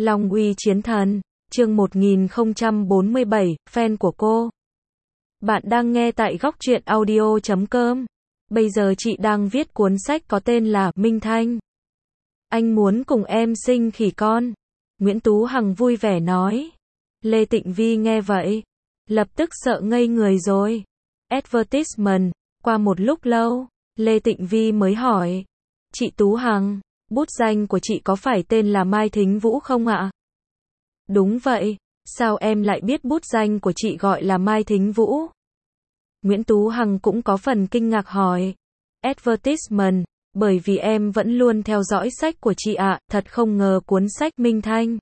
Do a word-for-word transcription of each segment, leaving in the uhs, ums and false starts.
Long uy chiến thần, chương một nghìn không trăm bốn mươi bảy, fan của cô. Bạn đang nghe tại góc truyện audio chấm com. Bây giờ chị đang viết cuốn sách có tên là Minh Thanh. Anh muốn cùng em sinh khỉ con. Nguyễn Tú Hằng vui vẻ nói. Lê Tịnh Vi nghe vậy, lập tức sợ ngây người rồi. Advertisement, qua một lúc lâu, Lê Tịnh Vi mới hỏi. Chị Tú Hằng, bút danh của chị có phải tên là Mai Thính Vũ không ạ? Đúng vậy, sao em lại biết bút danh của chị gọi là Mai Thính Vũ? Nguyễn Tú Hằng cũng có phần kinh ngạc hỏi. Advertisement, bởi vì em vẫn luôn theo dõi sách của chị ạ, thật không ngờ cuốn sách Minh Thanh.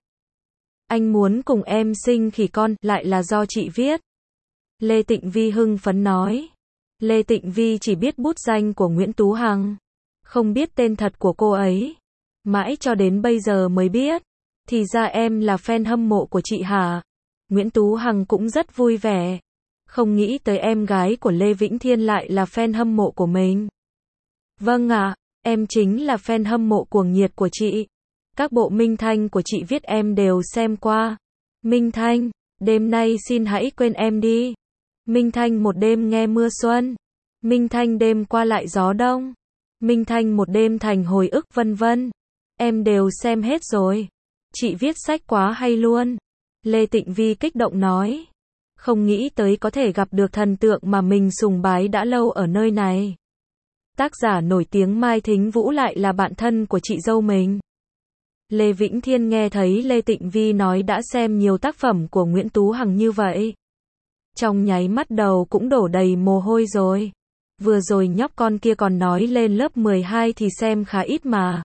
Anh muốn cùng em sinh khỉ con, lại là do chị viết. Lê Tịnh Vi hưng phấn nói. Lê Tịnh Vi chỉ biết bút danh của Nguyễn Tú Hằng, không biết tên thật của cô ấy. Mãi cho đến bây giờ mới biết. Thì ra em là fan hâm mộ của chị hả? Nguyễn Tú Hằng cũng rất vui vẻ. Không nghĩ tới em gái của Lê Vĩnh Thiên lại là fan hâm mộ của mình. Vâng ạ, em chính là fan hâm mộ cuồng nhiệt của chị. Các bộ Minh Thanh của chị viết em đều xem qua. Minh Thanh, đêm nay xin hãy quên em đi. Minh Thanh một đêm nghe mưa xuân. Minh Thanh đêm qua lại gió đông. Minh Thanh một đêm thành hồi ức vân vân. Em đều xem hết rồi. Chị viết sách quá hay luôn. Lê Tịnh Vi kích động nói. Không nghĩ tới có thể gặp được thần tượng mà mình sùng bái đã lâu ở nơi này. Tác giả nổi tiếng Mai Thính Vũ lại là bạn thân của chị dâu mình. Lê Vĩnh Thiên nghe thấy Lê Tịnh Vi nói đã xem nhiều tác phẩm của Nguyễn Tú Hằng như vậy. Trong nháy mắt đầu cũng đổ đầy mồ hôi rồi. Vừa rồi nhóc con kia còn nói lên lớp mười hai thì xem khá ít mà.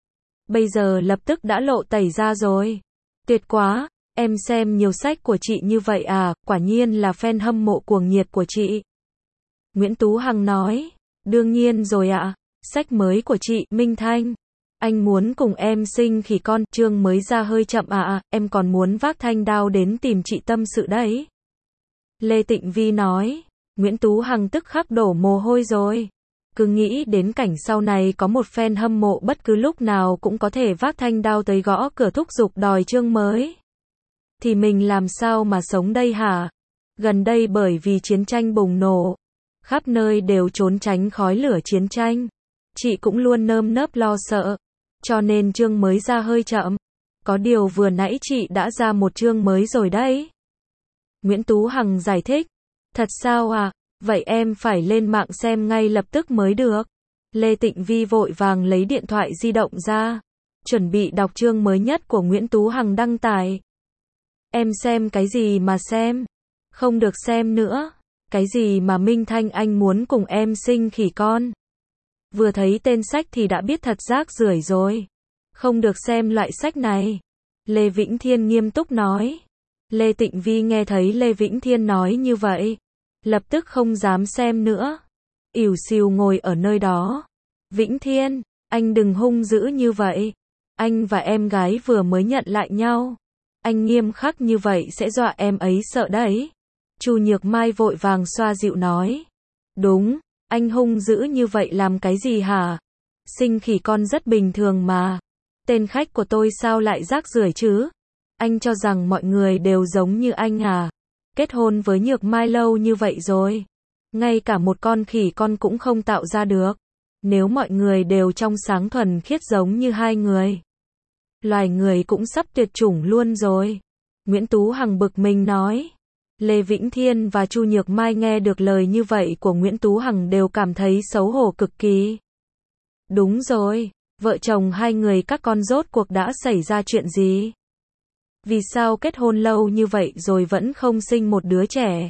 Bây giờ lập tức đã lộ tẩy ra rồi. Tuyệt quá, em xem nhiều sách của chị như vậy à, quả nhiên là fan hâm mộ cuồng nhiệt của chị. Nguyễn Tú Hằng nói, đương nhiên rồi ạ, sách mới của chị, Minh Thanh. Anh muốn cùng em sinh khỉ con, chương mới ra hơi chậm ạ, à, em còn muốn vác thanh đao đến tìm chị tâm sự đấy. Lê Tịnh Vi nói, Nguyễn Tú Hằng tức khắc đổ mồ hôi rồi. Cứ nghĩ đến cảnh sau này có một fan hâm mộ bất cứ lúc nào cũng có thể vác thanh đao tới gõ cửa thúc giục đòi chương mới. Thì mình làm sao mà sống đây hả? Gần đây bởi vì chiến tranh bùng nổ, khắp nơi đều trốn tránh khói lửa chiến tranh. Chị cũng luôn nơm nớp lo sợ, cho nên chương mới ra hơi chậm. Có điều vừa nãy chị đã ra một chương mới rồi đấy. Nguyễn Tú Hằng giải thích. Thật sao à? Vậy em phải lên mạng xem ngay lập tức mới được. Lê Tịnh Vi vội vàng lấy điện thoại di động ra, chuẩn bị đọc chương mới nhất của Nguyễn Tú Hằng đăng tải. Em xem cái gì mà xem? Không được xem nữa. Cái gì mà Minh Thanh anh muốn cùng em sinh khỉ con? Vừa thấy tên sách thì đã biết thật rác rưởi rồi. Không được xem loại sách này. Lê Vĩnh Thiên nghiêm túc nói. Lê Tịnh Vi nghe thấy Lê Vĩnh Thiên nói như vậy, lập tức không dám xem nữa. Ỉu xìu ngồi ở nơi đó. Vĩnh Thiên, anh đừng hung dữ như vậy. Anh và em gái vừa mới nhận lại nhau. Anh nghiêm khắc như vậy sẽ dọa em ấy sợ đấy. Chu Nhược Mai vội vàng xoa dịu nói. Đúng, anh hung dữ như vậy làm cái gì hả? Sinh khỉ con rất bình thường mà. Tên khách của tôi sao lại rác rưởi chứ? Anh cho rằng mọi người đều giống như anh à? Kết hôn với Nhược Mai lâu như vậy rồi, ngay cả một con khỉ con cũng không tạo ra được. Nếu mọi người đều trong sáng thuần khiết giống như hai người, loài người cũng sắp tuyệt chủng luôn rồi. Nguyễn Tú Hằng bực mình nói. Lê Vĩnh Thiên và Chu Nhược Mai nghe được lời như vậy của Nguyễn Tú Hằng đều cảm thấy xấu hổ cực kỳ. Đúng rồi, vợ chồng hai người các con rốt cuộc đã xảy ra chuyện gì? Vì sao kết hôn lâu như vậy rồi vẫn không sinh một đứa trẻ?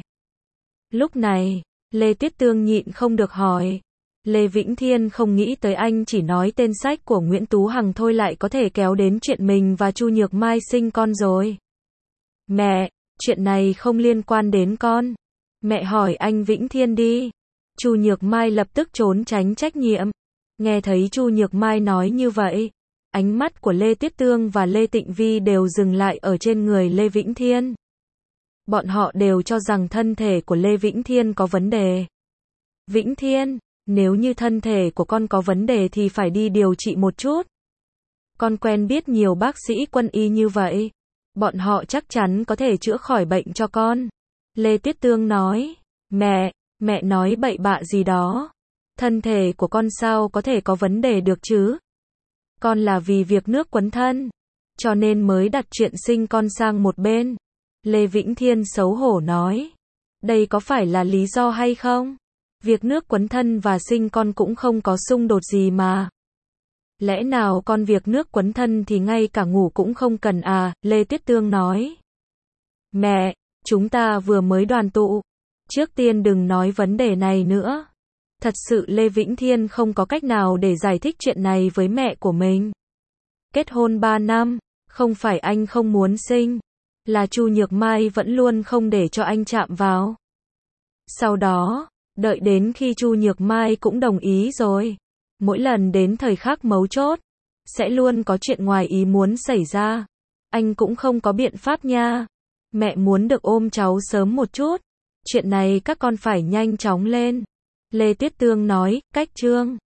Lúc này, Lê Tuyết Tương nhịn không được hỏi. Lê Vĩnh Thiên không nghĩ tới anh chỉ nói tên sách của Nguyễn Tú Hằng thôi lại có thể kéo đến chuyện mình và Chu Nhược Mai sinh con rồi. Mẹ, chuyện này không liên quan đến con. Mẹ hỏi anh Vĩnh Thiên đi. Chu Nhược Mai lập tức trốn tránh trách nhiệm. Nghe thấy Chu Nhược Mai nói như vậy, ánh mắt của Lê Tuyết Tương và Lê Tịnh Vi đều dừng lại ở trên người Lê Vĩnh Thiên. Bọn họ đều cho rằng thân thể của Lê Vĩnh Thiên có vấn đề. Vĩnh Thiên, nếu như thân thể của con có vấn đề thì phải đi điều trị một chút. Con quen biết nhiều bác sĩ quân y như vậy. Bọn họ chắc chắn có thể chữa khỏi bệnh cho con. Lê Tuyết Tương nói. Mẹ, mẹ nói bậy bạ gì đó. Thân thể của con sao có thể có vấn đề được chứ? Con là vì việc nước quấn thân, cho nên mới đặt chuyện sinh con sang một bên. Lê Vĩnh Thiên xấu hổ nói. Đây có phải là lý do hay không? Việc nước quấn thân và sinh con cũng không có xung đột gì mà. Lẽ nào con việc nước quấn thân thì ngay cả ngủ cũng không cần à? Lê Tuyết Tương nói. Mẹ, chúng ta vừa mới đoàn tụ. Trước tiên đừng nói vấn đề này nữa. Thật sự Lê Vĩnh Thiên không có cách nào để giải thích chuyện này với mẹ của mình. Kết hôn ba năm, không phải anh không muốn sinh, là Chu Nhược Mai vẫn luôn không để cho anh chạm vào. Sau đó, đợi đến khi Chu Nhược Mai cũng đồng ý rồi, mỗi lần đến thời khắc mấu chốt, sẽ luôn có chuyện ngoài ý muốn xảy ra. Anh cũng không có biện pháp nha. Mẹ muốn được ôm cháu sớm một chút. Chuyện này các con phải nhanh chóng lên. Lê Tuyết Tương nói, cách Trương